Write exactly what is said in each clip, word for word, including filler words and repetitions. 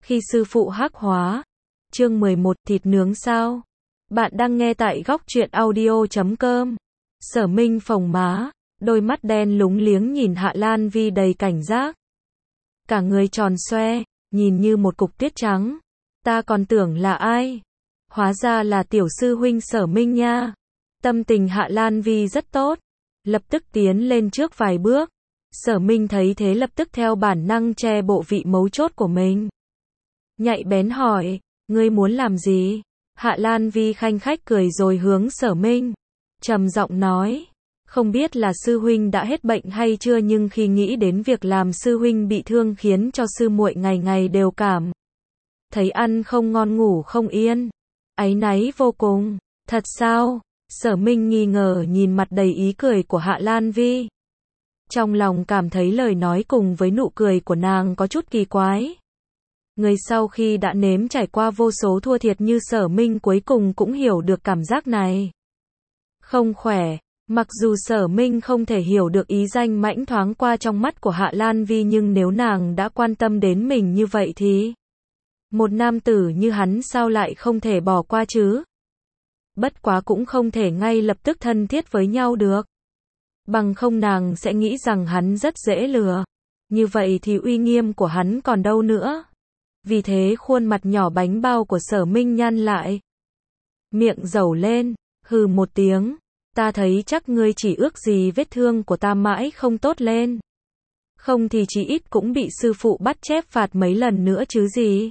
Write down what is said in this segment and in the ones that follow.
Khi sư phụ hắc hóa. Chương mười một, thịt nướng sao? Bạn đang nghe tại góc truyện audio chấm com. Sở Minh phồng má, đôi mắt đen lúng liếng nhìn Hạ Lan Vi đầy cảnh giác. Cả người tròn xoe, nhìn như một cục tuyết trắng. Ta còn tưởng là ai? Hóa ra là tiểu sư huynh Sở Minh nha. Tâm tình Hạ Lan Vi rất tốt, lập tức tiến lên trước vài bước. Sở Minh thấy thế lập tức theo bản năng che bộ vị mấu chốt của mình. Nhạy bén hỏi, ngươi muốn làm gì? Hạ Lan Vi khanh khách cười rồi hướng Sở Minh, trầm giọng nói, không biết là sư huynh đã hết bệnh hay chưa, nhưng khi nghĩ đến việc làm sư huynh bị thương khiến cho sư muội ngày ngày đều cảm thấy ăn không ngon ngủ không yên, áy náy vô cùng. Thật sao? Sở Minh nghi ngờ nhìn mặt đầy ý cười của Hạ Lan Vi. Trong lòng cảm thấy lời nói cùng với nụ cười của nàng có chút kỳ quái. Người sau khi đã nếm trải qua vô số thua thiệt như Sở Minh cuối cùng cũng hiểu được cảm giác này. Không khỏe, mặc dù Sở Minh không thể hiểu được ý danh mãnh thoáng qua trong mắt của Hạ Lan Vi, nhưng nếu nàng đã quan tâm đến mình như vậy thì một nam tử như hắn sao lại không thể bỏ qua chứ? Bất quá cũng không thể ngay lập tức thân thiết với nhau được. Bằng không nàng sẽ nghĩ rằng hắn rất dễ lừa. Như vậy thì uy nghiêm của hắn còn đâu nữa. Vì thế khuôn mặt nhỏ bánh bao của Sở Minh nhăn lại. Miệng dẩu lên, hừ một tiếng. Ta thấy chắc ngươi chỉ ước gì vết thương của ta mãi không tốt lên. Không thì chí ít cũng bị sư phụ bắt chép phạt mấy lần nữa chứ gì.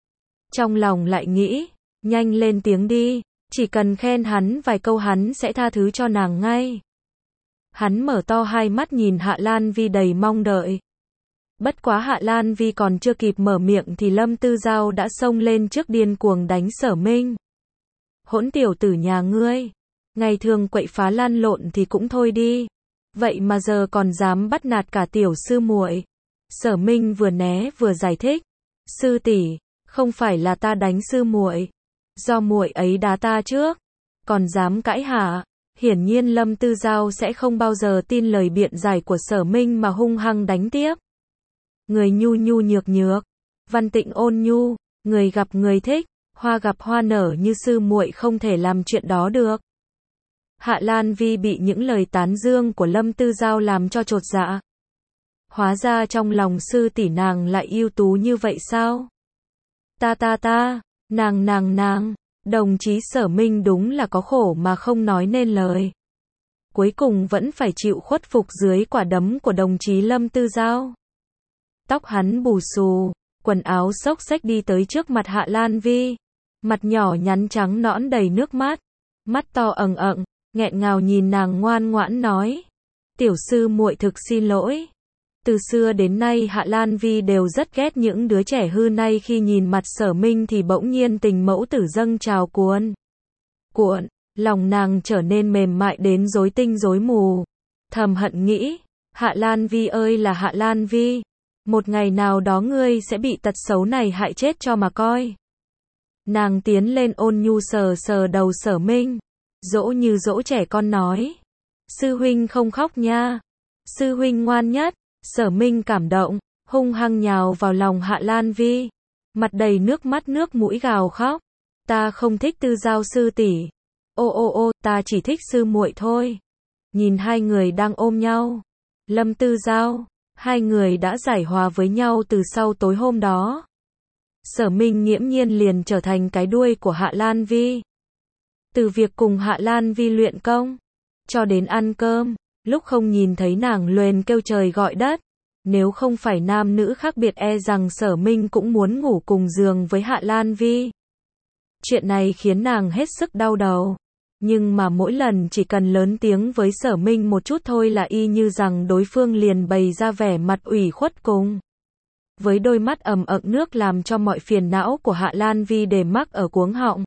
Trong lòng lại nghĩ, nhanh lên tiếng đi. Chỉ cần khen hắn vài câu hắn sẽ tha thứ cho nàng ngay. Hắn mở to hai mắt nhìn Hạ Lan Vi đầy mong đợi. Bất quá Hạ Lan Vi còn chưa kịp mở miệng thì Lâm Tư Giao đã xông lên trước điên cuồng đánh Sở Minh. Hỗn tiểu tử nhà ngươi, ngày thường quậy phá lan lộn thì cũng thôi đi, vậy mà giờ còn dám bắt nạt cả tiểu sư muội. Sở Minh vừa né vừa giải thích, sư tỷ, không phải là ta đánh sư muội, do muội ấy đá ta trước, còn dám cãi hả? Hiển nhiên Lâm Tư Giao sẽ không bao giờ tin lời biện giải của Sở Minh mà hung hăng đánh tiếp. Người nhu nhu nhược nhược, văn tịnh ôn nhu, người gặp người thích, hoa gặp hoa nở như sư muội không thể làm chuyện đó được. Hạ Lan Vi bị những lời tán dương của Lâm Tư Giao làm cho chột dạ. Hóa ra trong lòng sư tỷ nàng lại ưu tú như vậy sao? Ta ta ta, nàng nàng nàng, đồng chí Sở Minh đúng là có khổ mà không nói nên lời. Cuối cùng vẫn phải chịu khuất phục dưới quả đấm của đồng chí Lâm Tư Giao. Tóc hắn bù xù, quần áo xốc xếch đi tới trước mặt Hạ Lan Vi. Mặt nhỏ nhắn trắng nõn đầy nước mắt, mắt to ẩn ẩn, nghẹn ngào nhìn nàng ngoan ngoãn nói. Tiểu sư muội thực xin lỗi. Từ xưa đến nay Hạ Lan Vi đều rất ghét những đứa trẻ hư, nay khi nhìn mặt Sở Minh thì bỗng nhiên tình mẫu tử dâng trào cuồn cuộn, lòng nàng trở nên mềm mại đến rối tinh rối mù. Thầm hận nghĩ, Hạ Lan Vi ơi là Hạ Lan Vi, một ngày nào đó ngươi sẽ bị tật xấu này hại chết cho mà coi. Nàng tiến lên ôn nhu sờ sờ đầu Sở Minh, dỗ như dỗ trẻ con nói, sư huynh không khóc nha, sư huynh ngoan nhất. Sở Minh cảm động, hung hăng nhào vào lòng Hạ Lan Vi, mặt đầy nước mắt nước mũi gào khóc. Ta không thích Tư Giao sư tỷ. Ô ô ô, ta chỉ thích sư muội thôi. Nhìn hai người đang ôm nhau, Lâm Tư Giao, hai người đã giải hòa với nhau từ sau tối hôm đó. Sở Minh nghiễm nhiên liền trở thành cái đuôi của Hạ Lan Vi. Từ việc cùng Hạ Lan Vi luyện công, cho đến ăn cơm. Lúc không nhìn thấy nàng luền kêu trời gọi đất. Nếu không phải nam nữ khác biệt e rằng Sở Minh cũng muốn ngủ cùng giường với Hạ Lan Vi. Chuyện này khiến nàng hết sức đau đầu. Nhưng mà mỗi lần chỉ cần lớn tiếng với Sở Minh một chút thôi là y như rằng đối phương liền bày ra vẻ mặt ủy khuất cùng. Với đôi mắt ẩm ẩn nước làm cho mọi phiền não của Hạ Lan Vi đều mắc ở cuống họng.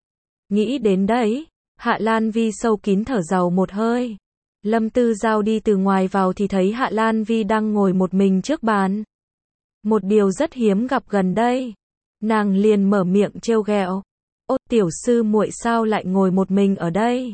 Nghĩ đến đấy, Hạ Lan Vi sâu kín thở dầu một hơi. Lâm Tư Giao đi từ ngoài vào thì thấy Hạ Lan Vi đang ngồi một mình trước bàn. Một điều rất hiếm gặp gần đây. Nàng liền mở miệng trêu ghẹo. Ô, tiểu sư muội sao lại ngồi một mình ở đây?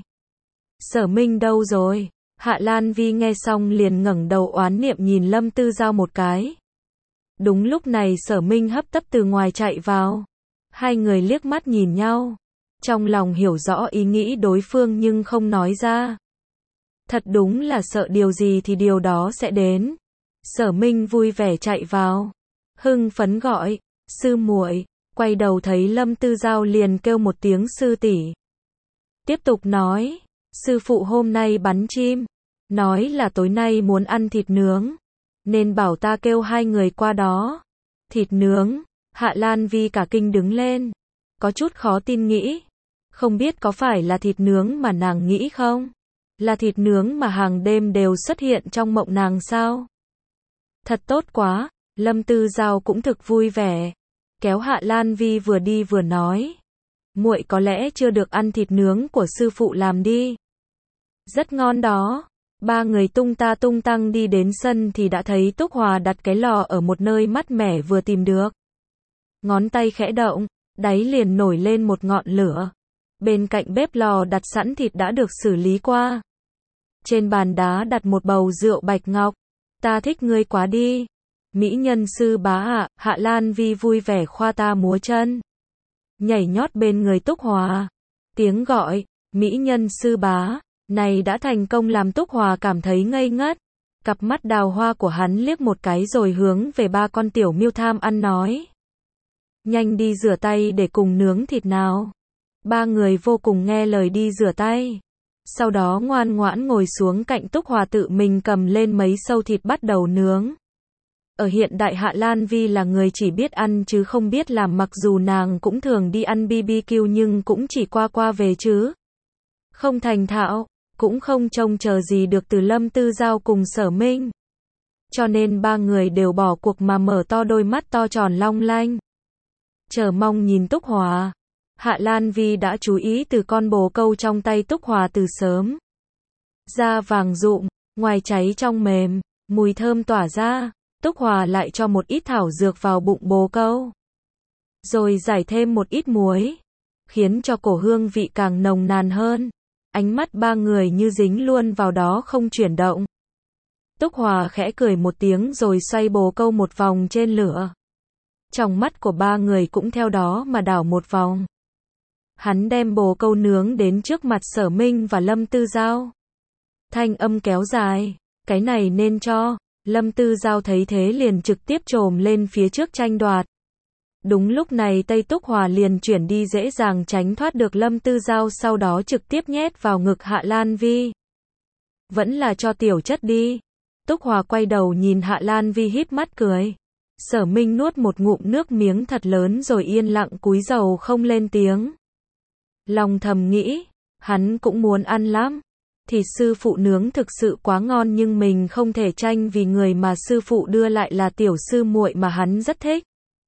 Sở Minh đâu rồi? Hạ Lan Vi nghe xong liền ngẩng đầu oán niệm nhìn Lâm Tư Giao một cái. Đúng lúc này Sở Minh hấp tấp từ ngoài chạy vào. Hai người liếc mắt nhìn nhau. Trong lòng hiểu rõ ý nghĩ đối phương nhưng không nói ra. Thật đúng là sợ điều gì thì điều đó sẽ đến. Sở Minh vui vẻ chạy vào. Hưng phấn gọi, sư muội, quay đầu thấy Lâm Tư Giao liền kêu một tiếng sư tỷ. Tiếp tục nói, sư phụ hôm nay bắn chim, nói là tối nay muốn ăn thịt nướng, nên bảo ta kêu hai người qua đó. Thịt nướng, Hạ Lan Vi cả kinh đứng lên, có chút khó tin nghĩ, không biết có phải là thịt nướng mà nàng nghĩ không? Là thịt nướng mà hàng đêm đều xuất hiện trong mộng nàng sao? Thật tốt quá, Lâm Tư Giao cũng thực vui vẻ, kéo Hạ Lan Vi vừa đi vừa nói, muội có lẽ chưa được ăn thịt nướng của sư phụ làm đi. Rất ngon đó. Ba người tung ta tung tăng đi đến sân thì đã thấy Túc Hòa đặt cái lò ở một nơi mát mẻ vừa tìm được. Ngón tay khẽ động, đáy liền nổi lên một ngọn lửa. Bên cạnh bếp lò đặt sẵn thịt đã được xử lý qua. Trên bàn đá đặt một bầu rượu bạch ngọc. Ta thích ngươi quá đi. Mỹ nhân sư bá ạ, Hạ Lan Vi vui vẻ khoa ta múa chân. Nhảy nhót bên người Túc Hòa. Tiếng gọi, Mỹ nhân sư bá, này đã thành công làm Túc Hòa cảm thấy ngây ngất. Cặp mắt đào hoa của hắn liếc một cái rồi hướng về ba con tiểu miêu tham ăn nói. Nhanh đi rửa tay để cùng nướng thịt nào. Ba người vô cùng nghe lời đi rửa tay. Sau đó ngoan ngoãn ngồi xuống cạnh Túc Hòa tự mình cầm lên mấy sâu thịt bắt đầu nướng. Ở hiện đại Hạ Lan Vi là người chỉ biết ăn chứ không biết làm, mặc dù nàng cũng thường đi ăn bê bê kiu nhưng cũng chỉ qua qua về chứ. Không thành thạo, cũng không trông chờ gì được từ Lâm Tư Giao cùng Sở Minh. Cho nên ba người đều bỏ cuộc mà mở to đôi mắt to tròn long lanh. Chờ mong nhìn Túc Hòa. Hạ Lan Vi đã chú ý từ con bồ câu trong tay Túc Hòa từ sớm. Da vàng rụm, ngoài cháy trong mềm, mùi thơm tỏa ra. Túc Hòa lại cho một ít thảo dược vào bụng bồ câu. Rồi giải thêm một ít muối. Khiến cho cổ hương vị càng nồng nàn hơn. Ánh mắt ba người như dính luôn vào đó không chuyển động. Túc Hòa khẽ cười một tiếng rồi xoay bồ câu một vòng trên lửa. Trong mắt của ba người cũng theo đó mà đảo một vòng. Hắn đem bồ câu nướng đến trước mặt Sở Minh và Lâm Tư Giao. Thanh âm kéo dài, cái này nên cho. Lâm Tư Giao thấy thế liền trực tiếp trồm lên phía trước tranh đoạt. Đúng lúc này Tây Túc Hòa liền chuyển đi dễ dàng tránh thoát được Lâm Tư Giao, sau đó trực tiếp nhét vào ngực Hạ Lan Vi. Vẫn là cho tiểu chất đi. Túc Hòa quay đầu nhìn Hạ Lan Vi híp mắt cười. Sở Minh nuốt một ngụm nước miếng thật lớn rồi yên lặng cúi đầu không lên tiếng. Lòng thầm nghĩ, hắn cũng muốn ăn lắm. Thịt sư phụ nướng thực sự quá ngon nhưng mình không thể tranh vì người mà sư phụ đưa lại là tiểu sư muội mà hắn rất thích.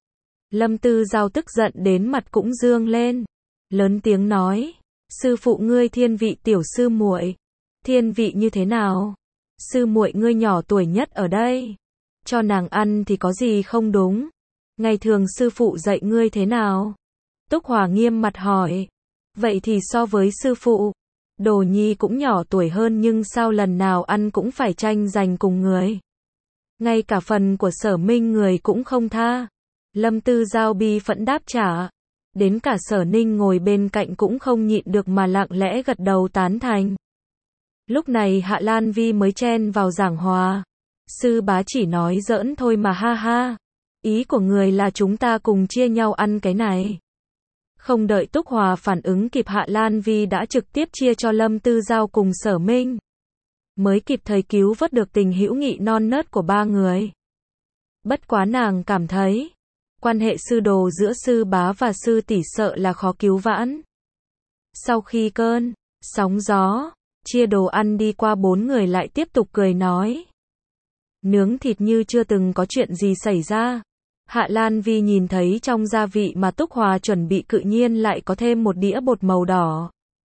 Lâm Tư Giao tức giận đến mặt cũng dương lên, lớn tiếng nói, sư phụ ngươi thiên vị tiểu sư muội, thiên vị như thế nào? Sư muội ngươi nhỏ tuổi nhất ở đây, cho nàng ăn thì có gì không đúng? Ngày thường sư phụ dạy ngươi thế nào? Túc Hòa nghiêm mặt hỏi, vậy thì so với sư phụ, Đồ Nhi cũng nhỏ tuổi hơn nhưng sao lần nào ăn cũng phải tranh giành cùng người? Ngay cả phần của Sở Minh người cũng không tha. Lâm Tư Giao bi phẫn đáp trả. Đến cả Sở Ninh ngồi bên cạnh cũng không nhịn được mà lặng lẽ gật đầu tán thành. Lúc này Hạ Lan Vi mới chen vào giảng hòa. Sư bá chỉ nói giỡn thôi mà ha ha. Ý của người là chúng ta cùng chia nhau ăn cái này. Không đợi Túc Hòa phản ứng kịp, Hạ Lan Vi đã trực tiếp chia cho Lâm Tư Giao cùng Sở Minh. Mới kịp thời cứu vớt được tình hữu nghị non nớt của ba người. Bất quá nàng cảm thấy, quan hệ sư đồ giữa sư bá và sư tỷ sợ là khó cứu vãn. Sau khi cơn sóng gió chia đồ ăn đi qua, bốn người lại tiếp tục cười nói. Nướng thịt như chưa từng có chuyện gì xảy ra. Hạ Lan Vi nhìn thấy trong gia vị mà Túc Hòa chuẩn bị cự nhiên lại có thêm một đĩa bột màu đỏ.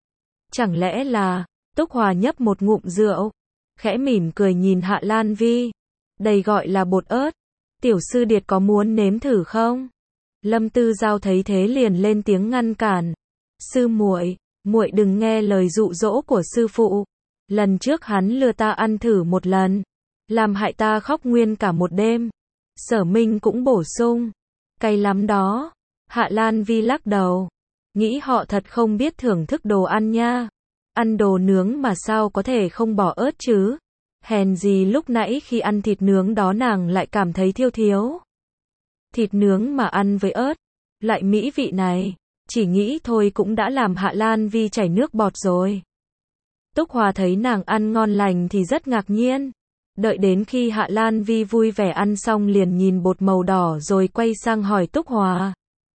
Chẳng lẽ là, Túc Hòa nhấp một ngụm rượu, khẽ mỉm cười nhìn Hạ Lan Vi. Đây gọi là bột ớt. Tiểu sư điệt có muốn nếm thử không? Lâm Tư Giao thấy thế liền lên tiếng ngăn cản. Sư muội, muội đừng nghe lời dụ dỗ của sư phụ. Lần trước hắn lừa ta ăn thử một lần, làm hại ta khóc nguyên cả một đêm. Sở Minh cũng bổ sung. Cay lắm đó. Hạ Lan Vi lắc đầu. Nghĩ họ thật không biết thưởng thức đồ ăn nha. Ăn đồ nướng mà sao có thể không bỏ ớt chứ. Hèn gì lúc nãy khi ăn thịt nướng đó nàng lại cảm thấy thiêu thiếu. Thịt nướng mà ăn với ớt. Lại mỹ vị này. Chỉ nghĩ thôi cũng đã làm Hạ Lan Vi chảy nước bọt rồi. Túc Hòa thấy nàng ăn ngon lành thì rất ngạc nhiên. Đợi đến khi Hạ Lan Vi vui vẻ ăn xong liền nhìn bột màu đỏ rồi quay sang hỏi Túc Hòa.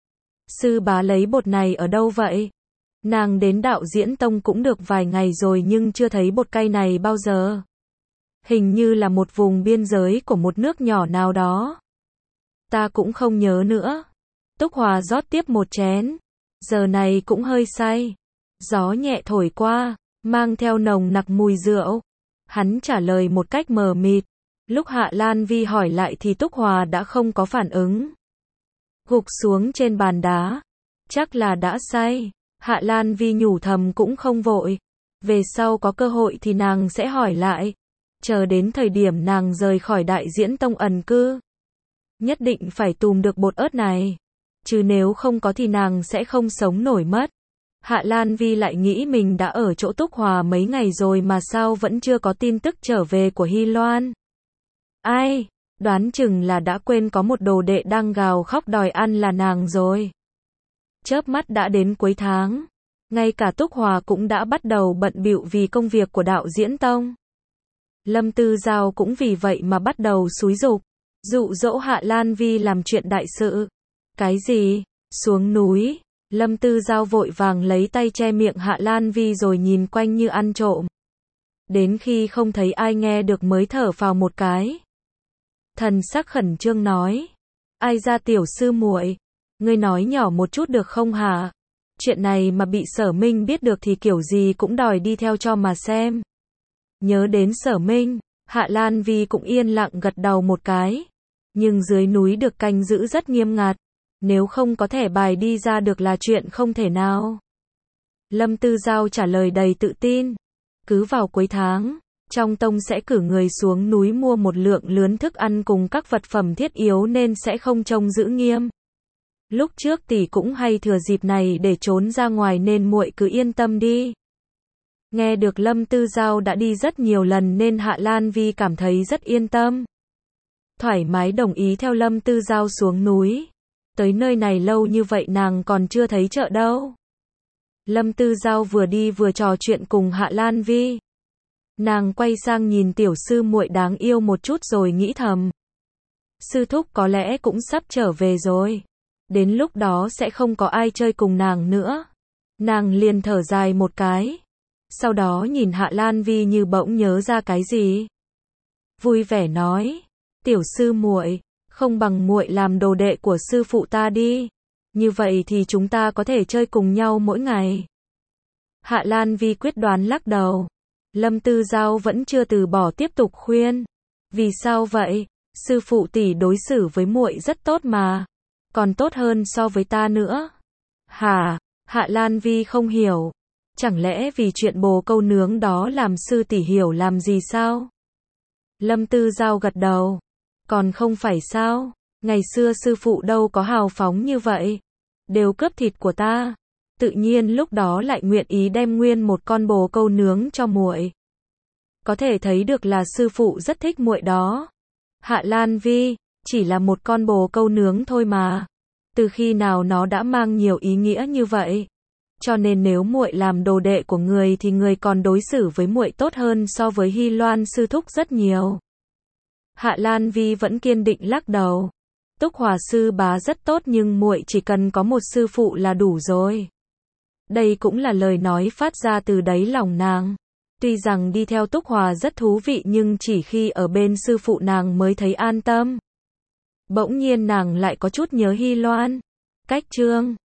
Sư bá lấy bột này ở đâu vậy? Nàng đến Đạo Diễn Tông cũng được vài ngày rồi nhưng chưa thấy bột cay này bao giờ. Hình như là một vùng biên giới của một nước nhỏ nào đó. Ta cũng không nhớ nữa. Túc Hòa rót tiếp một chén. Giờ này cũng hơi say. Gió nhẹ thổi qua, mang theo nồng nặc mùi rượu. Hắn trả lời một cách mờ mịt. Lúc Hạ Lan Vi hỏi lại thì Túc Hòa đã không có phản ứng. Gục xuống trên bàn đá. Chắc là đã say. Hạ Lan Vi nhủ thầm cũng không vội. Về sau có cơ hội thì nàng sẽ hỏi lại. Chờ đến thời điểm nàng rời khỏi Đại Diễn Tông ẩn cư. Nhất định phải tùm được bột ớt này. Chứ nếu không có thì nàng sẽ không sống nổi mất. Hạ Lan Vi lại nghĩ mình đã ở chỗ Túc Hòa mấy ngày rồi mà sao vẫn chưa có tin tức trở về của Hy Loan. Ai, đoán chừng là đã quên có một đồ đệ đang gào khóc đòi ăn là nàng rồi. Chớp mắt đã đến cuối tháng. Ngay cả Túc Hòa cũng đã bắt đầu bận bịu vì công việc của Đạo Diễn Tông. Lâm Tư Giao cũng vì vậy mà bắt đầu xúi giục, dụ dỗ Hạ Lan Vi làm chuyện đại sự. Cái gì? Xuống núi. Lâm Tư Giao vội vàng lấy tay che miệng Hạ Lan Vi rồi nhìn quanh như ăn trộm. Đến khi không thấy ai nghe được mới thở phào một cái. Thần sắc khẩn trương nói. Ai ra tiểu sư muội, ngươi nói nhỏ một chút được không hả? Chuyện này mà bị Sở Minh biết được thì kiểu gì cũng đòi đi theo cho mà xem. Nhớ đến Sở Minh, Hạ Lan Vi cũng yên lặng gật đầu một cái. Nhưng dưới núi được canh giữ rất nghiêm ngặt. Nếu không có thẻ bài đi ra được là chuyện không thể nào. Lâm Tư Giao trả lời đầy tự tin. Cứ vào cuối tháng, trong tông sẽ cử người xuống núi mua một lượng lớn thức ăn cùng các vật phẩm thiết yếu nên sẽ không trông giữ nghiêm. Lúc trước tỷ cũng hay thừa dịp này để trốn ra ngoài nên muội cứ yên tâm đi. Nghe được Lâm Tư Giao đã đi rất nhiều lần nên Hạ Lan Vi cảm thấy rất yên tâm. Thoải mái đồng ý theo Lâm Tư Giao xuống núi. Tới nơi này lâu như vậy nàng còn chưa thấy chợ đâu. Lâm Tư Giao vừa đi vừa trò chuyện cùng Hạ Lan Vi. Nàng quay sang nhìn tiểu sư muội đáng yêu một chút rồi nghĩ thầm. Sư thúc có lẽ cũng sắp trở về rồi. Đến lúc đó sẽ không có ai chơi cùng nàng nữa. Nàng liền thở dài một cái. Sau đó nhìn Hạ Lan Vi như bỗng nhớ ra cái gì. Vui vẻ nói. Tiểu sư muội, không bằng muội làm đồ đệ của sư phụ ta đi. Như vậy thì chúng ta có thể chơi cùng nhau mỗi ngày. Hạ Lan Vi quyết đoán lắc đầu. Lâm Tư Giao vẫn chưa từ bỏ tiếp tục khuyên. Vì sao vậy? Sư phụ tỷ đối xử với muội rất tốt mà. Còn tốt hơn so với ta nữa. Hả? Hạ Lan Vi không hiểu. Chẳng lẽ vì chuyện bồ câu nướng đó làm sư tỷ hiểu làm gì sao? Lâm Tư Giao gật đầu. Còn không phải sao? Ngày xưa sư phụ đâu có hào phóng như vậy. Đều cướp thịt của ta. Tự nhiên lúc đó lại nguyện ý đem nguyên một con bồ câu nướng cho muội. Có thể thấy được là sư phụ rất thích muội đó. Hạ Lan Vi, chỉ là một con bồ câu nướng thôi mà. Từ khi nào nó đã mang nhiều ý nghĩa như vậy? Cho nên nếu muội làm đồ đệ của người thì người còn đối xử với muội tốt hơn so với Hy Loan sư thúc rất nhiều. Hạ Lan Vi vẫn kiên định lắc đầu. Túc Hòa sư bá rất tốt nhưng muội chỉ cần có một sư phụ là đủ rồi. Đây cũng là lời nói phát ra từ đáy lòng nàng. Tuy rằng đi theo Túc Hòa rất thú vị nhưng chỉ khi ở bên sư phụ nàng mới thấy an tâm. Bỗng nhiên nàng lại có chút nhớ Hy Loan. Cách chương